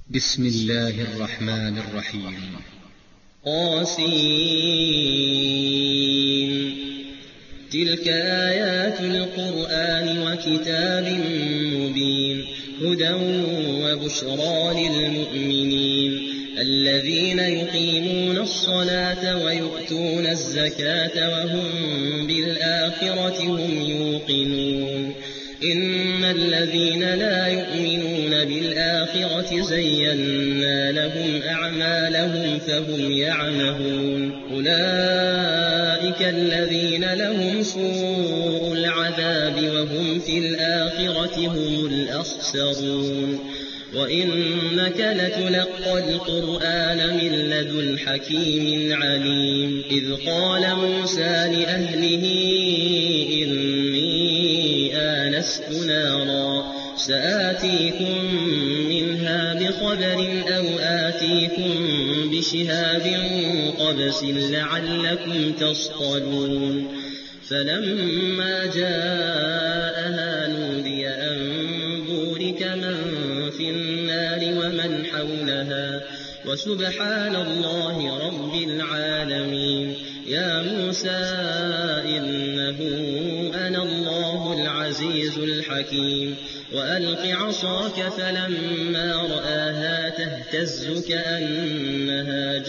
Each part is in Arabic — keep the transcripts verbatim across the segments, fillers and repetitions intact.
بسم الله الرحمن الرحيم. قاسين تلك آيات القرآن وكتاب مبين هدى وبشرى للمؤمنين الذين يقيمون الصلاة ويؤتون الزكاة وهم بالآخرة هم يوقنون إن الذين لا يؤمنون بالآخرة زينا لهم أعمالهم فهم يعمهون أولئك الذين لهم سوء العذاب وهم في الآخرة هم الأخسرون وإنك لتلقى القرآن من لدن حكيم عليم إذ قال موسى لأهله إني آنست نارا سآتيكم منها بخبر أو آتيكم بشهاب قبس لعلكم تصطلون فلما جاءها نودي أن بورك من في النار ومن حولها وسبحان الله رب العالمين يا موسى إنه أنا الله العزيز الحكيم وألق عصاك فلما رآها تهتز كأنها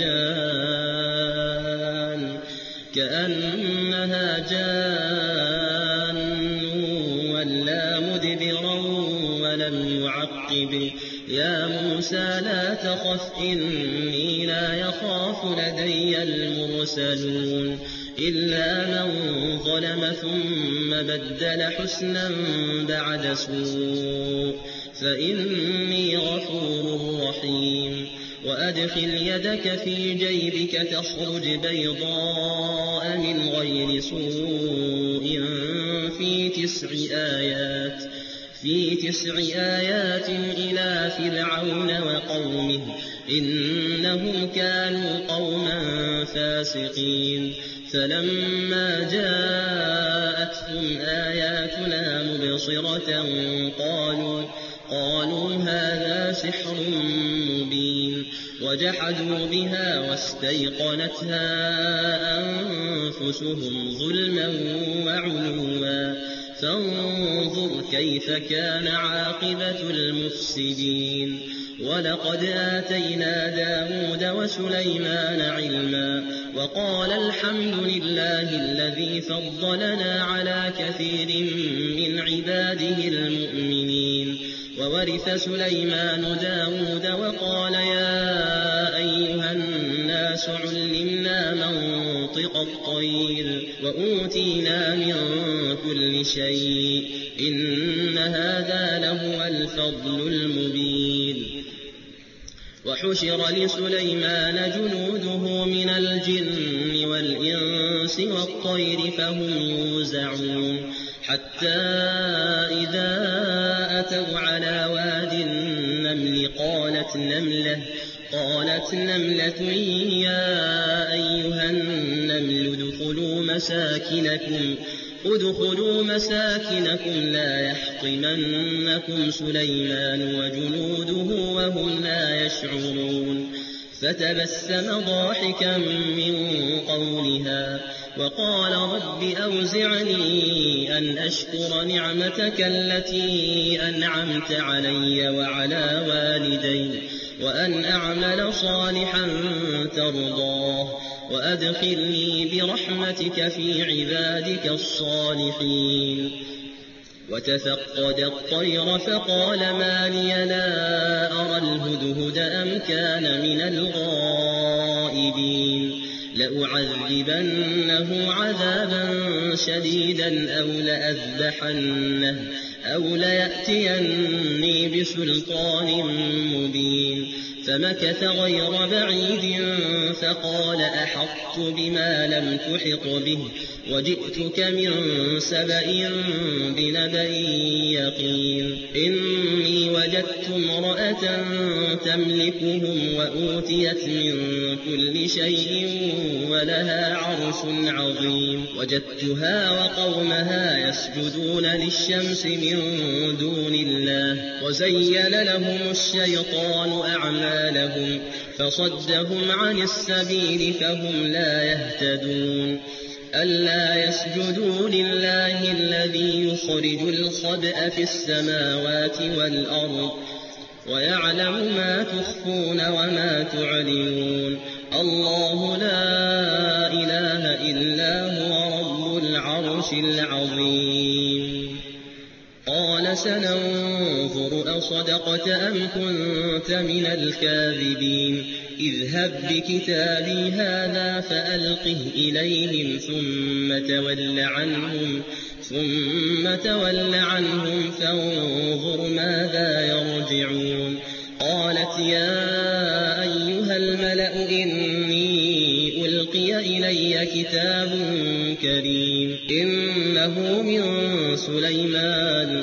جان كأنها جان ولا مدبرا ولم يعقب يا موسى لا تخف إني لا يخاف لدي المرسلون إلا من ظلم ثم بدل حسنا بعد سوء فإني غفور رحيم وأدخل يدك في جيبك تخرج بيضاء من غير سوء في تسع آيات في تسع آيات إلى فرعون وقومه إنهم كانوا قوما فاسقين فلما جاءتهم آياتنا مبصرة قالوا قالوا هذا سحر مبين وجحدوا بها واستيقنتها أنفسهم ظلما وعلوا فانظر كيف كان عاقبة المفسدين ولقد آتينا داود وسليمان علما وقال الحمد لله الذي فضلنا على كثير من عباده المؤمنين وورث سليمان داود وقال يا أيها الناس علمنا منطق الطير وأوتينا من كل شيء إن هذا لهو الفضل المبين وحشر لسليمان جنوده من الجن والإنس والطير فهم يوزعون حتى إذا أتوا على واد النمل قالت نملة قالت نملة يا أيها النمل ادخلوا مساكنكم ادخلوا مساكنكم لا يحطمنكم سليمان وجنوده وهم لا يشعرون فتبسم ضاحكا من قولها وقال رب أوزعني أن أشكر نعمتك التي أنعمت علي وعلى والدي وأن أعمل صالحا ترضاه وأدخلني برحمتك في عبادك الصالحين وتفقد الطير فقال ما لي لا أرى الهدهد أم كان من الغائبين لأعذبنه عذابا شديدا أو لأذبحنه أو ليأتيني بسلطان مبين فمكث غير بعيد فقال أحطت بما لم تحط به وجئتك من سبأ بنبأ يقين إني وجدت امرأة تملكهم وأوتيت من كل شيء ولها عرش عظيم وجدتها وقومها يسجدون للشمس من دون الله وزين لهم الشيطان أعمالهم فصدهم عن السبيل فهم لا يهتدون ألا يسجدوا لله الذي يخرج الخبأ في السماوات والأرض ويعلم ما تخفون وما تعلنون الله لا إله إلا هو رب العرش العظيم قال سننظر أصدقت أم كنت من الكاذبين اذهب بكتابي هذا فألقه إليهم ثم تول عنهم ثم تول عنهم فانظر ماذا يرجعون قالت يا أيها الملأ إني ألقي إلي كتاب كريم إنه من سليمان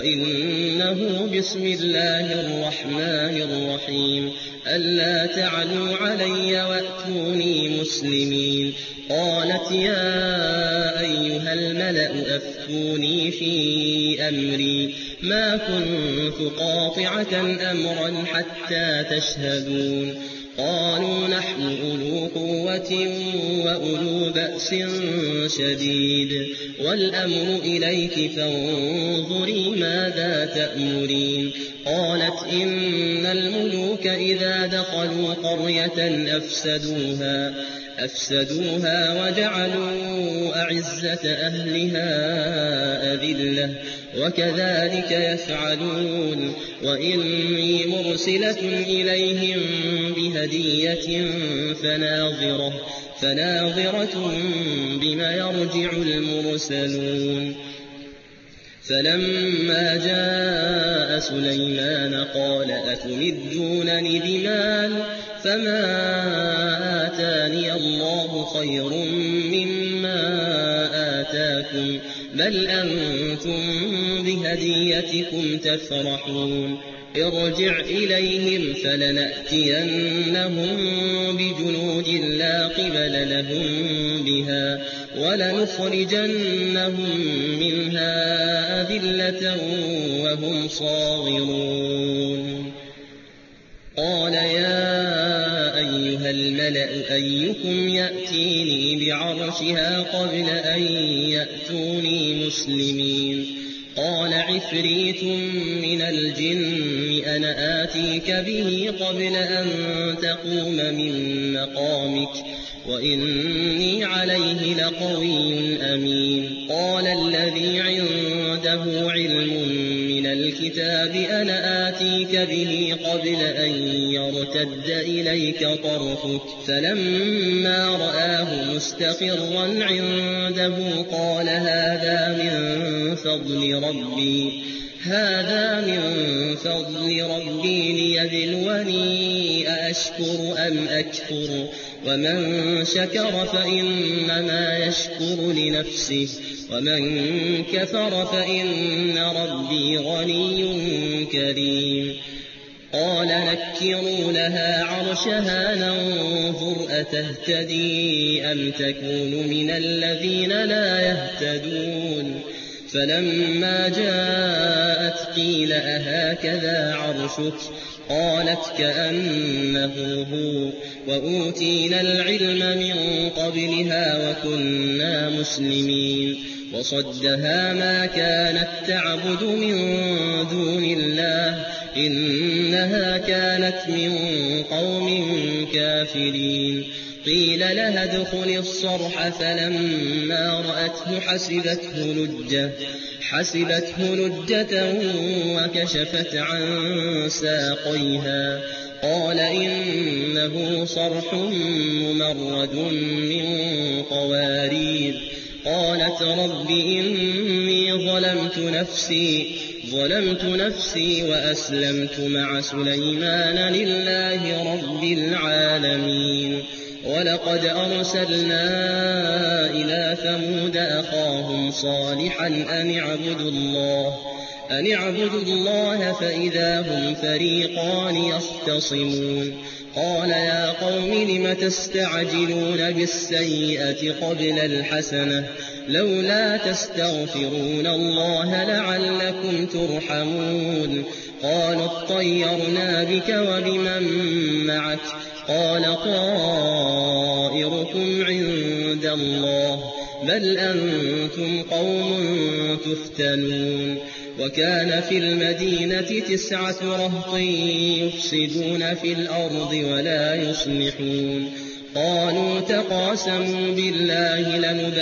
وإنه بسم الله الرحمن الرحيم ألا تعلوا علي وأتوني مسلمين قالت يا أيها الملأ أفتوني في أمري ما كنت قاطعة أمرا حتى تشهدون قالوا نحن أولو قوة وأولو بأس شديد والأمر إليك فانظري ماذا تأمرين قالت إن الملوك إذا دخلوا قرية أفسدوها أفسدوها وجعلوا أعزة أهلها أذلة وكذلك يفعلون وإني مرسلة إليهم بهدية فناظرة فناظرة بما يرجع المرسلون فلما جاء سليمان قال أتمدونني بمال فما آتاني الله خير مما آتاكم بل أنتم بهديتكم تفرحون ارجع إليهم فلنأتينهم بجنود لا قبل لهم بها ولنخرجنهم منها أذلة وهم صاغرون قال يا أيها الملأ أيكم يأتيني بعرشها قبل أن يأتوني مسلمين قال عفريت من الجن أنا آتيك به قبل أن تقوم من مقامك وإني عليه لقوي أمين قال الذي عنده علم من الكتاب أنا آتيك به قبل أن يرتد إليك طرفك فلما رآه مستقرا عنده قال هذا من فضل ربي هذا من فضل ربي ليبلوني أأشكر أم أكفر ومن شكر فإنما يشكر لنفسه ومن كفر فإن ربي غني كريم قال نكروا لها عرشها ننظر أتهتدي أم تكون من الذين لا يهتدون فلما جاءت قيل أهكذا عرشك قالت كأنه هو وأوتينا العلم من قبلها وكنا مسلمين وصدها ما كانت تعبد من دون الله إنها كانت من قوم كافرين قيل لها ادخل الصرح فلما رأته حسبته لجة حسبته لجة وكشفت عن ساقيها قال إنه صرح ممرد من قوارير قالت رب إني ظلمت نفسي ظلمت نفسي وأسلمت مع سليمان لله رب العالمين ولقد أرسلنا إلى ثمود أخاهم صالحا أن اعبدوا الله أن اعبدوا الله فإذا هم فريقان يختصمون قال يا قوم لم تستعجلون بالسيئة قبل الحسنة لولا تستغفرون الله لعلكم ترحمون قالوا اطيرنا بك وبمن معك قال طائركم عند الله بل أنتم قوم تفتنون وكان في المدينة تسعة رهط يفسدون في الأرض ولا يصلحون قالوا تقاسموا بالله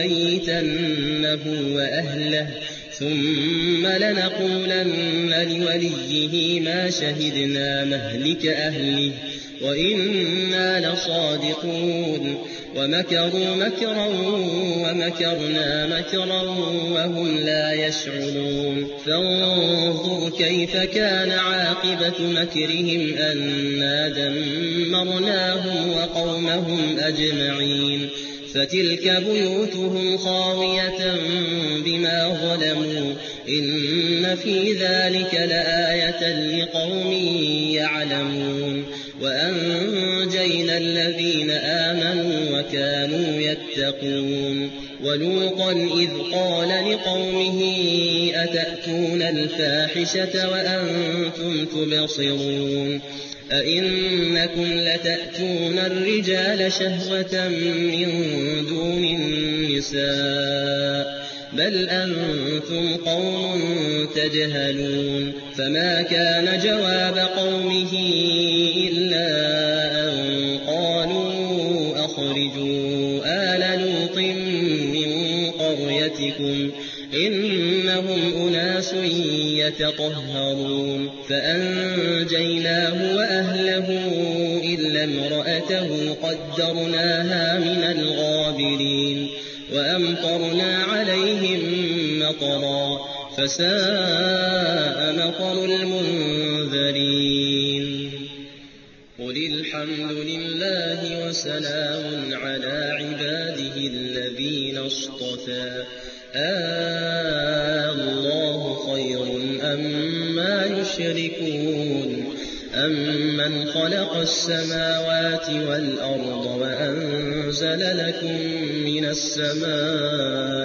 لنبيتنه وأهله ثم لنقولن لوليه ما شهدنا مهلك أهله وإنا لصادقون ومكروا مكرا ومكرنا مكرا وهم لا يشعرون فانظر كيف كان عاقبة مكرهم أنا دمرناهم وقومهم أجمعين فتلك بيوتهم خاوية بما ظلموا إن في ذلك لآية لقوم يعلمون وأنجينا الذين آمنوا وكانوا يتقون ولوطا إذ قال لقومه أتأتون الفاحشة وأنتم تبصرون أئنكم لتأتون الرجال شهوة من دون النساء بل أنتم قوم تجهلون فما كان جواب قومه إلا أن قالوا أخرجوا آل لوط من قريتكم إنهم أناس يتطهرون فأنجيناه وأهله إلا امرأته قدرناها من الغابرين وأمطرنا عليهم مطرا فساء مطر المنذرين قل الحمد لله وسلام على عباده الذين اصطفى الله خير أما يشركون أمن خلق السماوات والأرض وأنزل لكم من السماء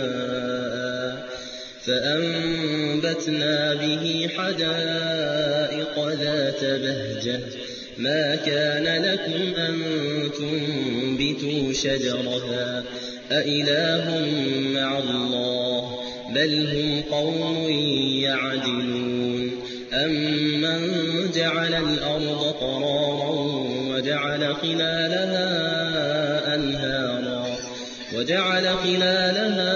ماء فأنبتنا به حدائق ذات بهجة ما كان لكم أن تنبتوا شجرها أإله مع الله بل هم قوم يعدلون أمن جعل الأرض قرارا وجعل خلالها أنهارا وجعل خلالها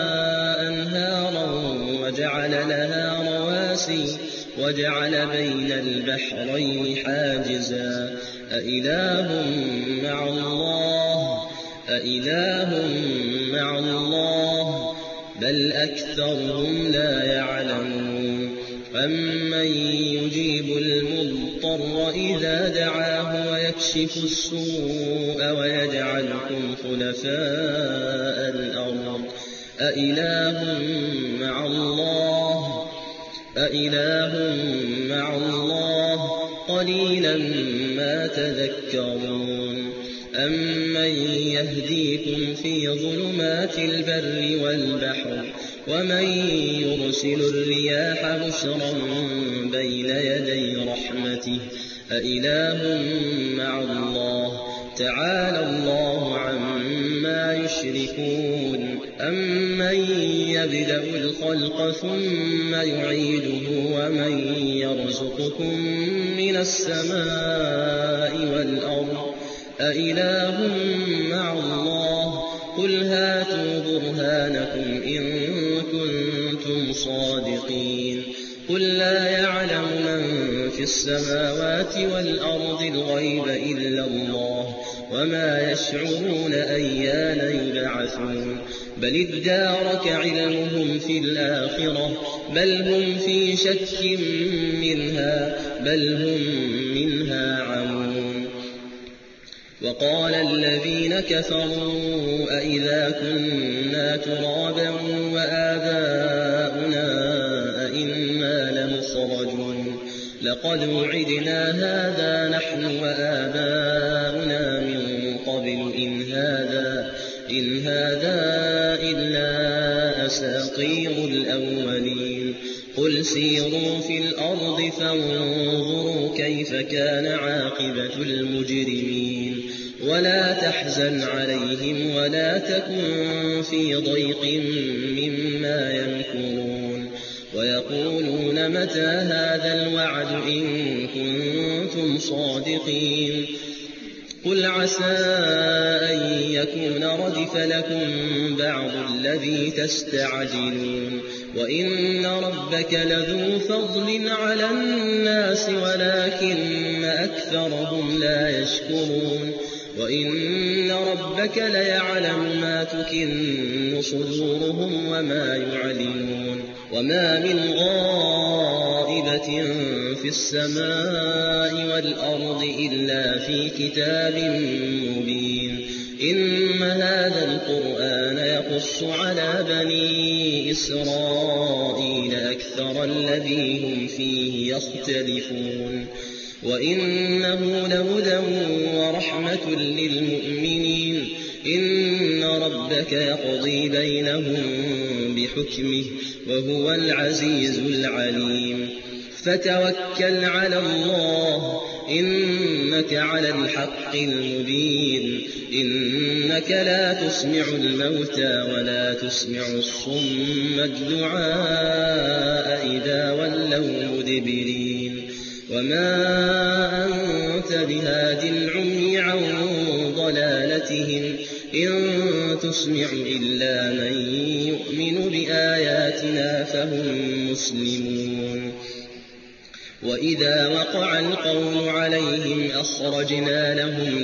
أنهارا وجعل لها رواسي وجعل بين البحرين حاجزا أإله مع الله أإله مع الله بل أكثرهم لا يعلمون أمن يجيب المضطر إذا دعاه ويكشف السوء ويجعلكم خلفاء الأرض أإله مع الله أإله مع الله قليلا ما تذكرون أمن يهديكم في ظلمات البر والبحر ومن يرسل الرياح بشرا بين يدي رحمته أإله مع الله تعالى الله عما يشركون أمن يبدأ الخلق ثم يعيده ومن يرزقكم من السماء والأرض أإله مع الله قل هاتوا برهانكم إن كنتم صادقين قل لا يعلم من في السماوات والأرض الغيب إلا الله وما يشعرون أيان يبعثون بل ادارك علمهم في الآخرة بل هم في شك منها بل هم منها عمون وقال الذين كفروا أئذا كنا ترابا وآباؤنا أئنا لمخرجون لقد وعدنا هذا نحن وآباؤنا من قبل إن هذا, إن هذا إلا أساطير الأولين قل سيروا في الأرض فانظروا كيف كان عاقبة المجرمين ولا تحزن عليهم ولا تكن في ضيق مما يمكرون ويقولون متى هذا الوعد إن كنتم صادقين قل عسى أن يكون ردف لكم بعض الذي تستعجلون وإن ربك لذو فضل على الناس ولكن أكثرهم لا يشكرون وإن ربك ليعلم ما تكن صدورهم وما يعلنون وما من غائبة في السماء والأرض إلا في كتاب مبين إن هذا القرآن يقص على بني إسرائيل أكثر الذي هم فيه يختلفون وإنه لهدى ورحمة للمؤمنين إن ربك يقضي بينهم بحكمه وهو العزيز العليم فتوكل على الله إنك على الحق المبين إنك لا تسمع الموتى ولا تسمع الصم الدعاء إذا ولوا مدبرين وما أنت بهاد العمي عن ضلالتهم إن تسمع إلا من يؤمن بآياتنا فهم مسلمون وإذا وقع القول عليهم أخرجنا لهم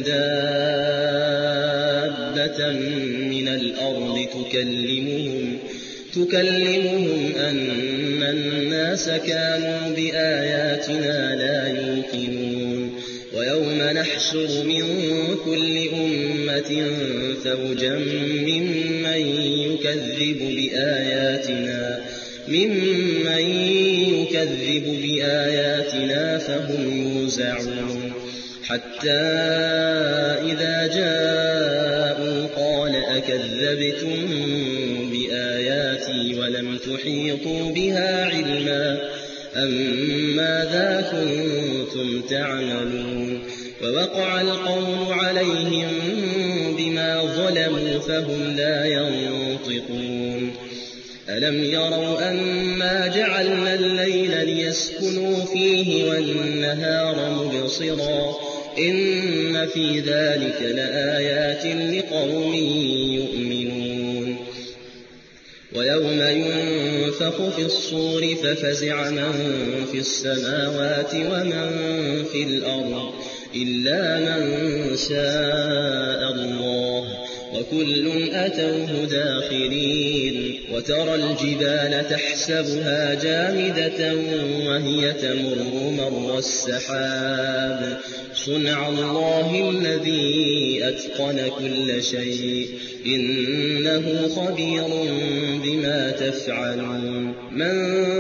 دابة من الأرض تكلمهم تكلمهم أن الناس كانوا بآياتنا لا يوقنون ويوم نحشر من كل أمة فوجا ممن يكذب بآياتنا ممن يكذب بآياتنا فهم يوزعون حتى إذا جاءوا قال أكذبتم بآياتي ولم تحيطوا بها علما أم ماذا كنتم تعملون ووقع القول عليهم بما ظلموا فهم لا ينطقون ألم يروا أنا جعلنا الليل ليسكنوا فيه والنهار مبصرا إن في ذلك لآيات لقوم يؤمنون ويوم ينفخ في الصور ففزع من في السماوات ومن في الأرض إلا من شاء الله وكل أتوه داخرين وترى الجبال تحسبها جامدة وهي تمر مر السحاب صنع الله الذي أتقن كل شيء إنه خبير بما تفعلون من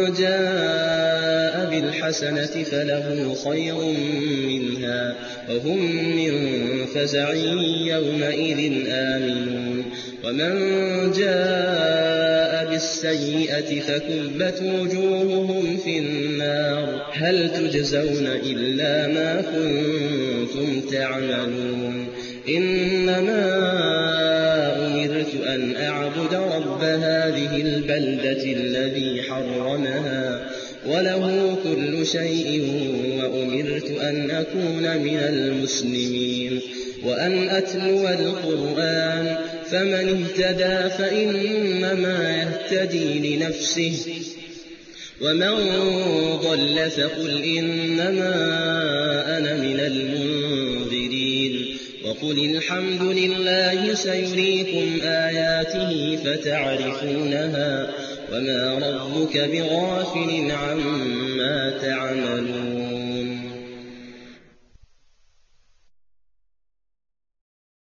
جاء بالحسنة فله خير منها وهم من فزع يومئذ آمنون ومن جاء بالسيئة فكبت وجوههم في النار هل تجزون إلا ما كنتم تعملون إنما أمرت أن أعبد رب هذه البلدة الذي حرمها وله كل شيء وأمرت أن أكون من المسلمين وأن أتلو القرآن فمن اهتدى فإنما يهتدي لنفسه ومن ضل فقل إنما أنا من المنذرين وقل الحمد لله سيريكم آياته فتعرفونها وما ربك بغافل عما تعملون